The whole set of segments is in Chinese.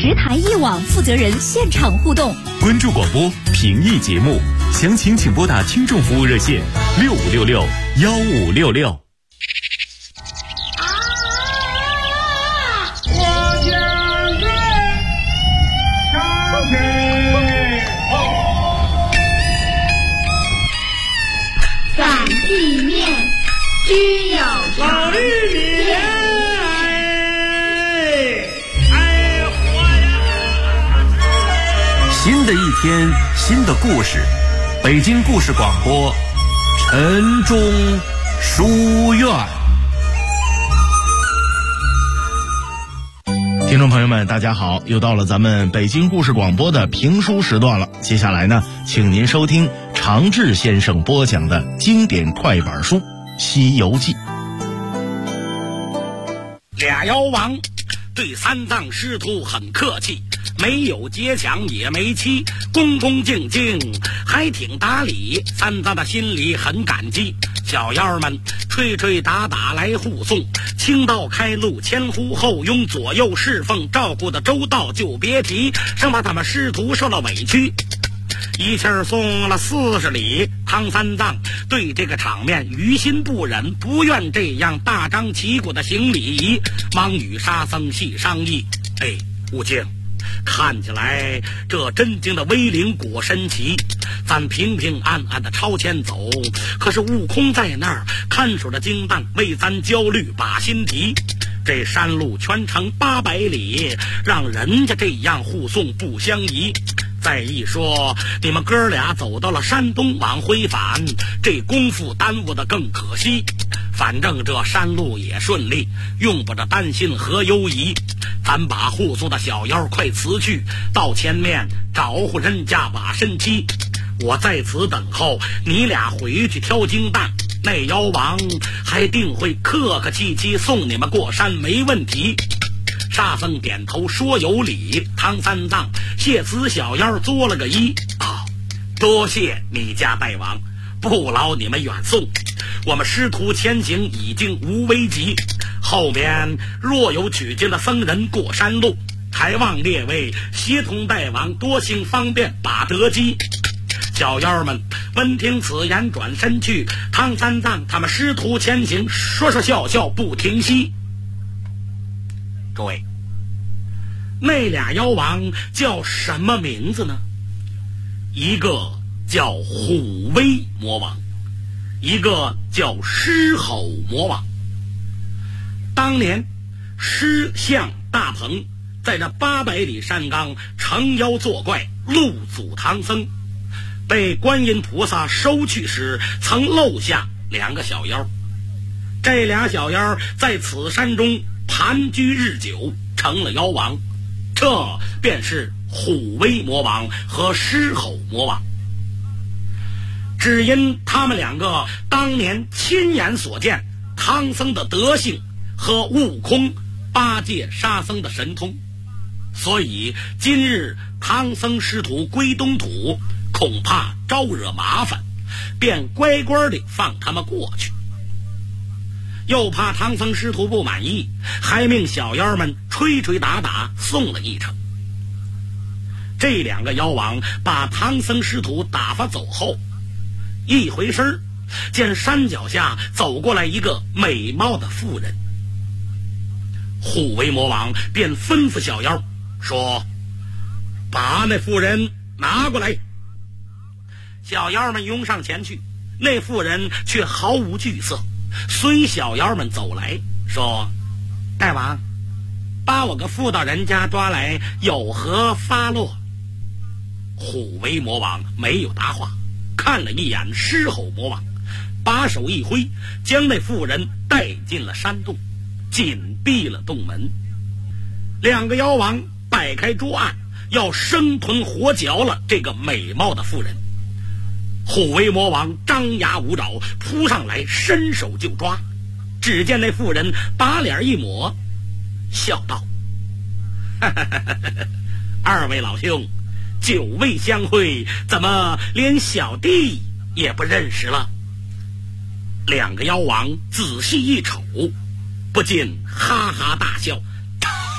10台1网负责人现场互动。 关注广播，评议节目，详情请拨打听众服务热线6566-1566。 反地面需要老绿脸， 新的一天，新的故事，北京故事广播，晨钟书院。听众朋友们，大家好，又到了咱们北京故事广播的评书时段了。接下来呢，请您收听常志先生播讲的经典快板书《西游记》。 俩妖王对三藏师徒很客气，没有结强也没欺，恭恭敬敬还挺打理。三藏的心里很感激，小妖们吹吹打打来护送，清道开路，前呼后拥，左右侍奉，照顾的周到就别提，生怕他们师徒受了委屈。一气儿送了40里，唐三藏对这个场面于心不忍，不愿这样大张旗鼓的行礼仪，忙与沙僧细商议。悟净，看起来这真经的威灵果神奇，咱平平安安的朝前走，可是悟空在那儿看守着经办，为咱焦虑把心提。这山路全程800里，让人家这样护送不相宜。再一说你们哥俩走到了山东往回返，这功夫耽误的更可惜。反正这山路也顺利，用不着担心和忧疑。咱把护送的小妖快辞去，到前面找户人家把身妻。我在此等候，你俩回去挑金蛋，那妖王还定会客客气气送你们过山，没问题。沙僧点头说有理，唐三藏谢此小妖作了个揖。多谢你家大王，不劳你们远送，我们师徒前行已经无危急，后面若有取经的僧人过山路，还望列位协同大王多行方便，把得机。小妖们闻听此言转身去，唐三藏他们师徒前行说说笑笑不停息。诸位，那俩妖王叫什么名字呢？一个叫虎威魔王，一个叫狮吼魔王。当年狮象大鹏在这800里山岗成妖作怪，路阻唐僧，被观音菩萨收去时曾漏下2个小妖。这俩小妖在此山中盘踞日久，成了妖王，这便是虎威魔王和狮吼魔王。只因他们2个当年亲眼所见唐僧的德性和悟空8戒沙僧的神通，所以今日唐僧师徒归东土，恐怕招惹麻烦，便乖乖地放他们过去。又怕唐僧师徒不满意，还命小妖们吹吹打打送了一程。这2个妖王把唐僧师徒打发走后，一回身见山脚下走过来一个美貌的妇人，虎威魔王便吩咐小妖说：把那妇人拿过来。小妖们拥上前去，那妇人却毫无惧色，随小妖们走来，说：大王，把我个妇道人家抓来，有何发落？虎威魔王没有答话，看了一眼狮吼魔王，把手一挥，将那妇人带进了山洞，紧闭了洞门。2个妖王摆开桌案，要生吞活嚼了这个美貌的妇人。虎威魔王张牙舞爪扑上来，伸手就抓。只见那妇人把脸一抹，笑道：二位老兄，久未相会，怎么连小弟也不认识了？2个妖王仔细一瞅，不禁哈哈大笑。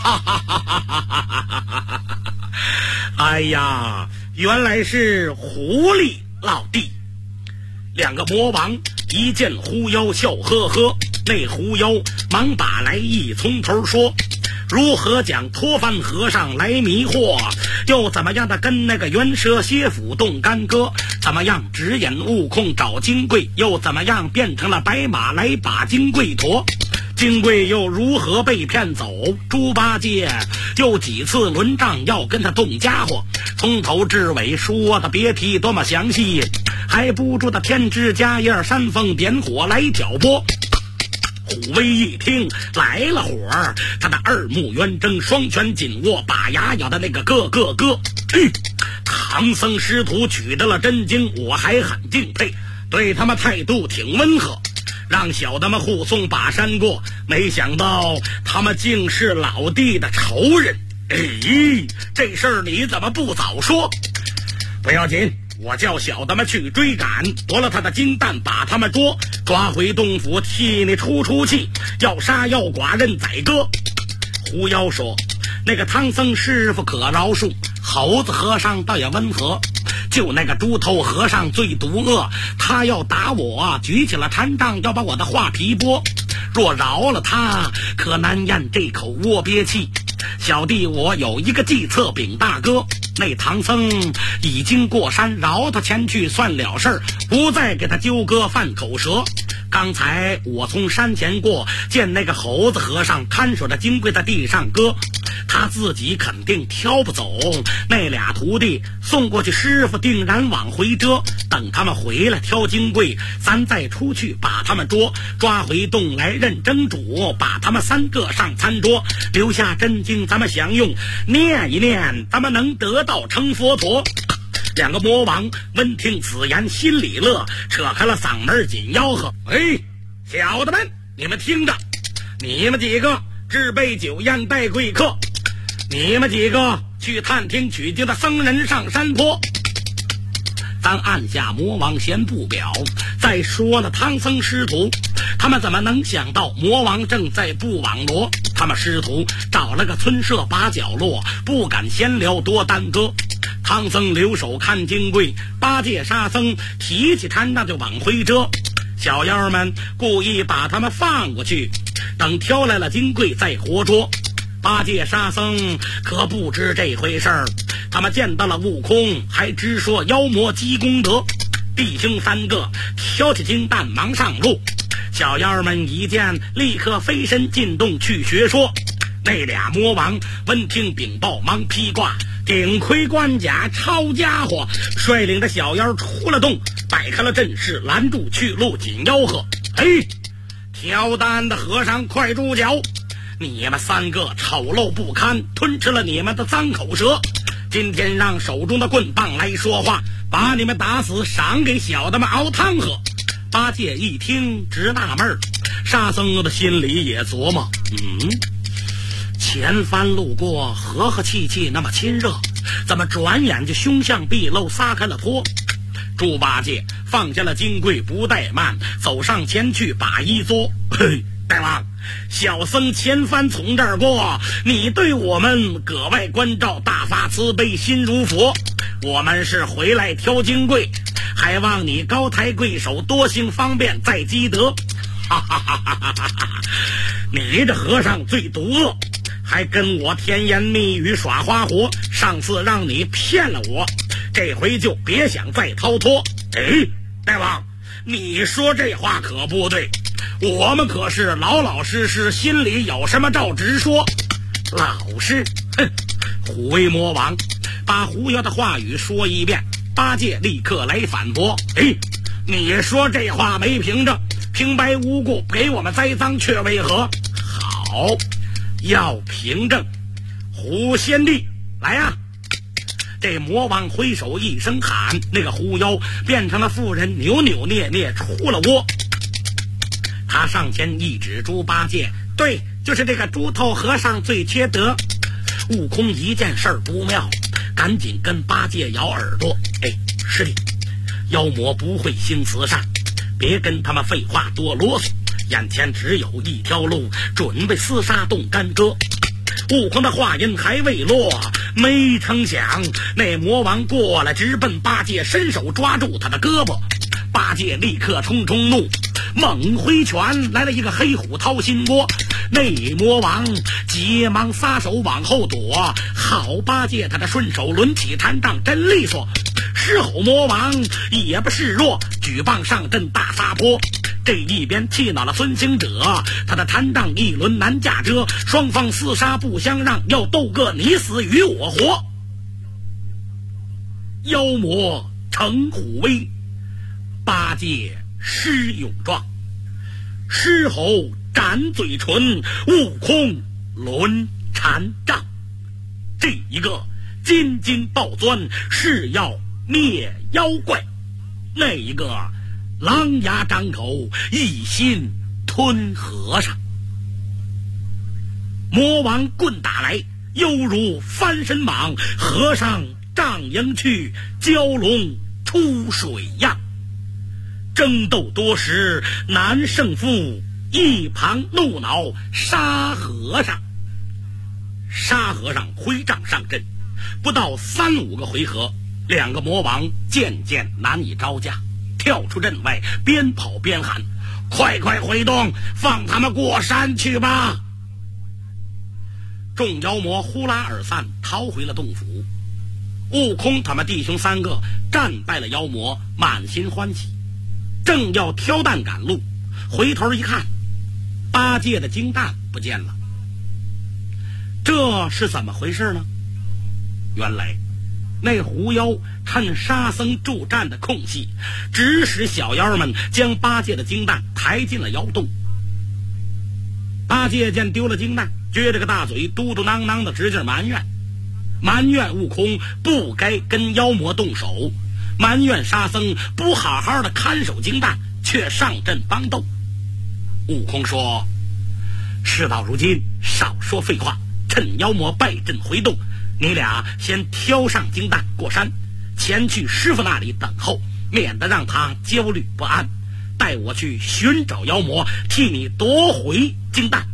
哈哈哈哈哈！哎呀，原来是狐狸老弟。两个魔王一见狐妖笑呵呵，那狐妖忙把来意从头说，如何讲脱番和尚来迷惑，又怎么样的跟那个猿蛇蝎府动干戈，怎么样指引悟空找金龟，又怎么样变成了白马来把金龟驮，金龟又如何被骗走，猪八戒又几次轮仗要跟他动家伙，从头至尾说的别提多么详细，还不住的添枝加叶煽风点火来挑拨。虎威一听来了火，他的二目圆睁，双拳紧握，把牙咬的那个咯。唐僧师徒取得了真经，我还很敬佩，对他们态度挺温和，让小的们护送把山过，没想到他们竟是老弟的仇人。这事儿你怎么不早说？不要紧，我叫小的们去追赶，夺了他的金蛋，把他们抓回洞府，替你出气，要杀要剐任宰割。狐妖说，那个唐僧师傅可饶恕，猴子和尚倒也温和，就那个猪头和尚最毒恶，他要打我，举起了禅杖要把我的画皮剥，若饶了他，可难咽这口窝憋气。小弟我有一个计策禀大哥，那唐僧已经过山，饶他前去算了事儿，不再给他纠葛犯口舌。刚才我从山前过，见那个猴子和尚看守着金龟在地上割，他自己肯定挑不走，那俩徒弟送过去，师傅定然往回遮，等他们回来挑金龟，咱再出去把他们抓回洞来认真主，把他们3个上餐桌，留下真经咱们享用，念一念，咱们能得道成佛陀。两个魔王闻听此言心里乐，扯开了嗓门紧吆喝，小的们，你们听着，你们几个置备酒宴待贵客，你们几个去探听取经的僧人上山坡。咱按下魔王先不表，再说了唐僧师徒，他们怎么能想到魔王正在布网罗，他们师徒找了个村舍把角落，不敢闲聊多耽搁。唐僧留手看金龟，八戒沙僧提起禅杖就往回遮，小妖们故意把他们放过去，等挑来了金龟再活捉。八戒沙僧可不知这回事儿，他们见到了悟空，还直说妖魔积功德。弟兄3个挑起金蛋忙上路，小妖们一见，立刻飞身进洞去学说。那俩魔王闻听禀报，忙披挂顶盔关甲，抄家伙，率领着小妖出了洞，摆开了阵势，拦住去路，紧吆喝：挑担的和尚快住脚！你们3个丑陋不堪，吞吃了你们的脏口舌，今天让手中的棍棒来说话，把你们打死，赏给小的们熬汤喝。八戒一听直纳闷儿，沙僧的心里也琢磨，前番路过和和气气那么亲热，怎么转眼就凶相毕露，撒开了泼。猪八戒放下了金龟不怠慢，走上前去把衣作。大王，小僧前番从这儿过，你对我们格外关照，大发慈悲，心如佛，我们是回来挑金龟，还望你高抬贵手，多行方便，再积德。你这和尚最毒恶，还跟我甜言蜜语耍花活，上次让你骗了我，这回就别想再逃脱。大王，你说这话可不对，我们可是老老实实，心里有什么照直说。老实？虎威魔王把狐妖的话语说一遍，八戒立刻来反驳：你说这话没凭证，平白无故给我们栽赃，却为何？好，要凭证。狐仙帝来啊！这魔王挥手一声喊，那个狐妖变成了妇人，扭扭捏捏出了窝。他上前一指猪八戒，对，就是这个猪头和尚最缺德。悟空一件事不妙，赶紧跟八戒咬耳朵：师弟，妖魔不会心慈善，别跟他们废话多啰嗦，眼前只有一条路，准备厮杀动干戈。 悟空的话音还未落，没成想那魔王过来直奔八戒，伸手抓住他的胳膊。八戒立刻冲怒，猛挥拳来了一个黑虎掏心窝。那魔王急忙撒手往后躲，好八戒他的顺手抡起禅杖真利索。狮吼魔王也不示弱，举棒上阵大撒泼。这一边气恼了孙行者，他的禅杖一轮难架遮，双方厮杀不相让，要斗个你死与我活。妖魔成虎威，八戒施勇壮，狮吼展嘴唇，悟空抡禅杖。这一个金睛暴钻是要灭妖怪，那一个狼牙张口一心吞和尚。魔王棍打来，犹如翻身蟒，和尚杖迎去，蛟龙出水样。争斗多时难胜负，一旁怒恼沙和尚。沙和尚挥杖上阵，不到3-5个回合，两个魔王渐渐难以招架，跳出阵外，边跑边喊：快快回洞，放他们过山去吧！众妖魔呼啦而散，逃回了洞府。悟空他们弟兄3个战败了妖魔，满心欢喜，正要挑担赶路，回头一看，八戒的金蛋不见了。这是怎么回事呢？原来那狐妖趁沙僧助战的空隙，指使小妖们将八戒的金蛋抬进了妖洞。八戒见丢了金蛋，撅着个大嘴，嘟嘟囔囔的直劲埋怨悟空不该跟妖魔动手，埋怨沙僧不好好的看守金蛋，却上阵帮斗。悟空说：事到如今，少说废话，趁妖魔败阵回洞，你俩先挑上金蛋过山，前去师傅那里等候，免得让他焦虑不安。带我去寻找妖魔，替你夺回金蛋。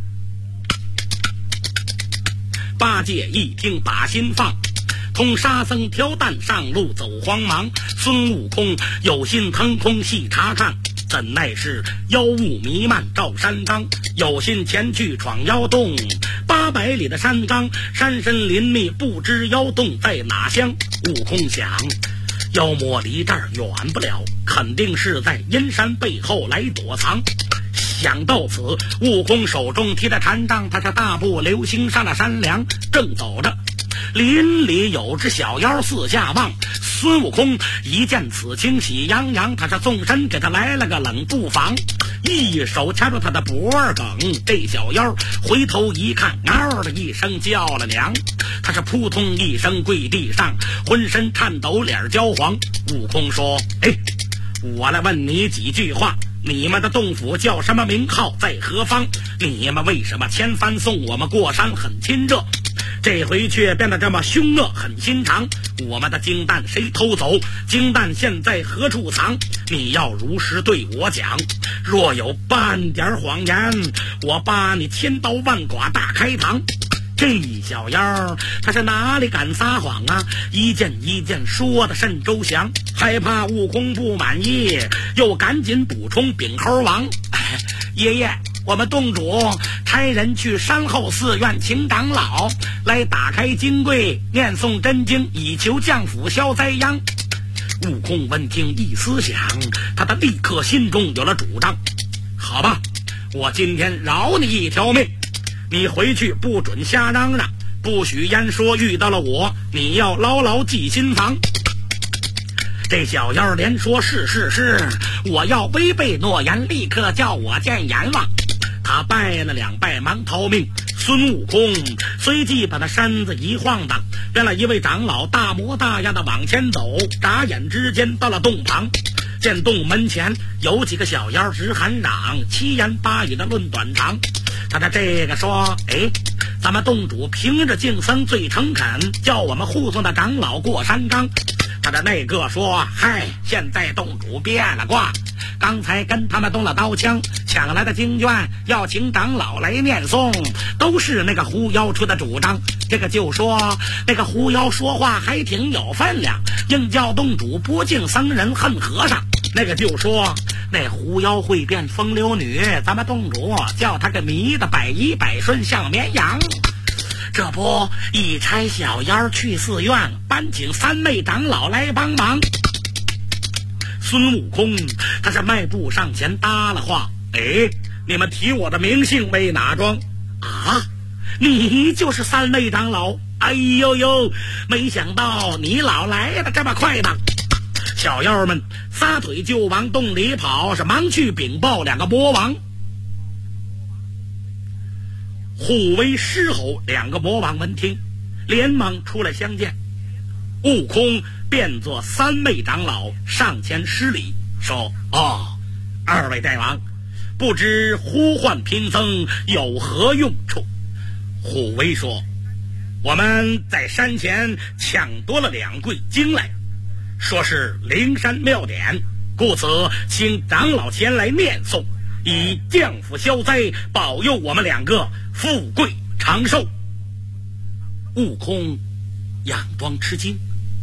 八戒一听把心放，同沙僧挑担上路走慌忙。孙悟空有心腾空细查看，怎奈是妖雾弥漫照山岗，有心前去闯妖洞。800里的山岗，山深林密，不知妖洞在哪乡。悟空想，妖魔离这儿远不了，肯定是在阴山背后来躲藏。想到此，悟空手中提着禅杖，他是大步流星上了山梁，正走着，林里有只小妖四下望。孙悟空一见此情喜洋洋，他是纵身给他来了个冷不防，一手掐住他的脖梗。这小妖回头一看，嗷的一声叫了娘，他是扑通一声跪地上，浑身颤抖，脸焦黄。悟空说：我来问你几句话，你们的洞府叫什么名号，在何方？你们为什么千帆送我们过山很亲热，这回却变得这么凶恶狠心肠？我们的金蛋谁偷走？金蛋现在何处藏？你要如实对我讲，若有半点谎言，我把你千刀万剐大开膛。这小妖他是哪里敢撒谎啊？一件一件说的甚周详，害怕悟空不满意，又赶紧补充禀猴王：爷爷，我们洞主差人去山后寺院请长老来打开金柜，念诵真经，以求降福消灾殃。悟空闻听一思想，他的立刻心中有了主张。好吧，我今天饶你一条命，你回去不准瞎嚷嚷，不许言说遇到了我，你要牢牢记心房。这小妖连说是，我要违背诺言，立刻叫我见阎王。他拜了2拜，忙逃命。孙悟空随即把他身子一晃荡，变了一位长老，大模大样的往前走，眨眼之间到了洞旁。见洞门前有几个小妖直喊嚷，七言八语的论短长。他的这个说：咱们洞主平日敬僧最诚恳，叫我们护送的长老过山岗。他的那个说：现在洞主变了卦， 刚才跟他们动了刀枪，抢来的经卷要请长老来念诵，都是那个狐妖出的主张。这个就说那个狐妖说话还挺有分量，硬叫洞主不敬僧人恨和尚。那个就说那狐妖会变风流女，咱们洞主叫他个迷的百依百顺像绵羊。这不一差小妖去寺院搬请三昧长老来帮忙。孙悟空他是迈步上前搭了话：你们提我的名姓为哪桩啊？你就是三昧长老？哎呦呦，没想到你老来的这么快吧。小妖们撒腿就往洞里跑，是忙去禀报两个魔王。虎威狮吼两个魔王闻听，连忙出来相见。悟空变作三昧长老上前施礼，说：二位大王，不知呼唤贫僧有何用处？虎威说：我们在山前抢夺了2柜经来，说是灵山妙典，故此请长老前来念诵，以降福消灾，保佑我们2个富贵长寿。悟空佯装吃惊：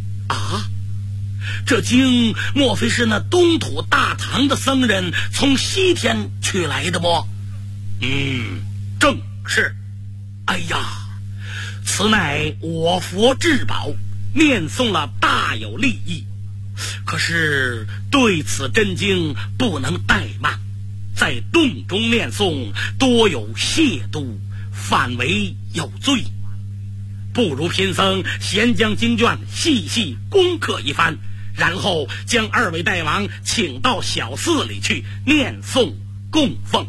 这经莫非是那东土大唐的僧人从西天取来的么？正是。哎呀，此乃我佛至宝，念诵了大有利益。可是对此真经不能怠慢，在洞中念诵多有亵渎，反为有罪。不如贫僧先将经卷细细攻克一番，然后将2位大王请到小寺里去念诵供奉。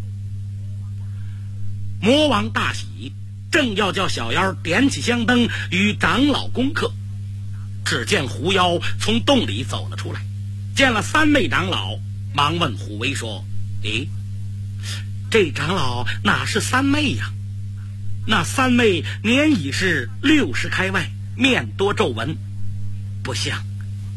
魔王大喜，正要叫小妖点起香灯与长老攻克，只见狐妖从洞里走了出来，见了三昧长老，忙问虎威说：这长老哪是三昧呀？那三昧年已是60开外，面多皱纹，不像。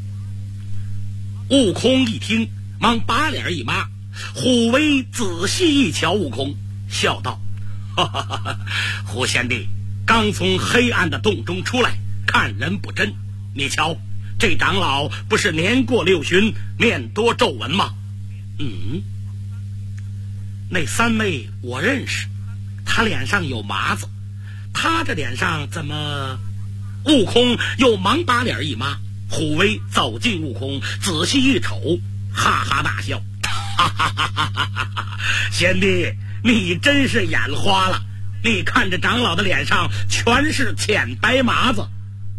悟空一听，忙把脸一抹。虎威仔细一瞧悟空，笑道：虎贤弟刚从黑暗的洞中出来，看人不真。你瞧，这长老不是年过60旬，面多皱纹吗？那三妹我认识，他脸上有麻子，他这脸上怎么……悟空又忙把脸一抹。虎威走近悟空，仔细一瞅，哈哈大笑：贤弟，你真是眼花了，你看着长老的脸上全是浅白麻子。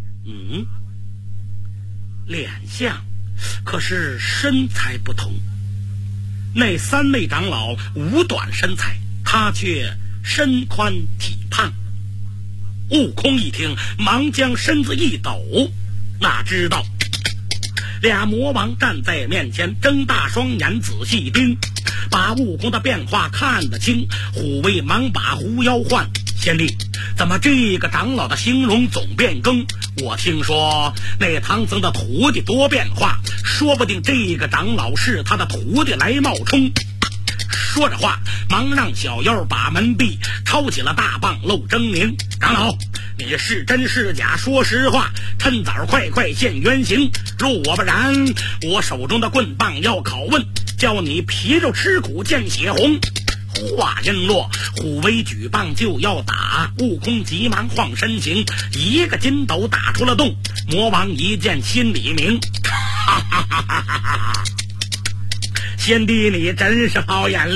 脸像，可是身材不同。那三昧长老五短身材，他却身宽体胖。悟空一听，忙将身子一抖，哪知道俩魔王站在面前，睁大双眼仔细盯，把悟空的变化看得清。虎威忙把狐妖唤：贤弟，怎么这个长老的形容总变更？我听说那唐僧的徒弟多变化，说不定这个长老是他的徒弟来冒充。说着话，忙让小妖把门闭，抄起了大棒露狰狞：长老，你是真是假？说实话，趁早快现原形，若我不然，我手中的棍棒要拷问，叫你皮肉吃苦见血红。话音落，虎威举棒就要打，悟空急忙晃身形，一个筋斗打出了洞。魔王一见心里明，哈哈哈哈哈哈！贤弟你真是好眼力。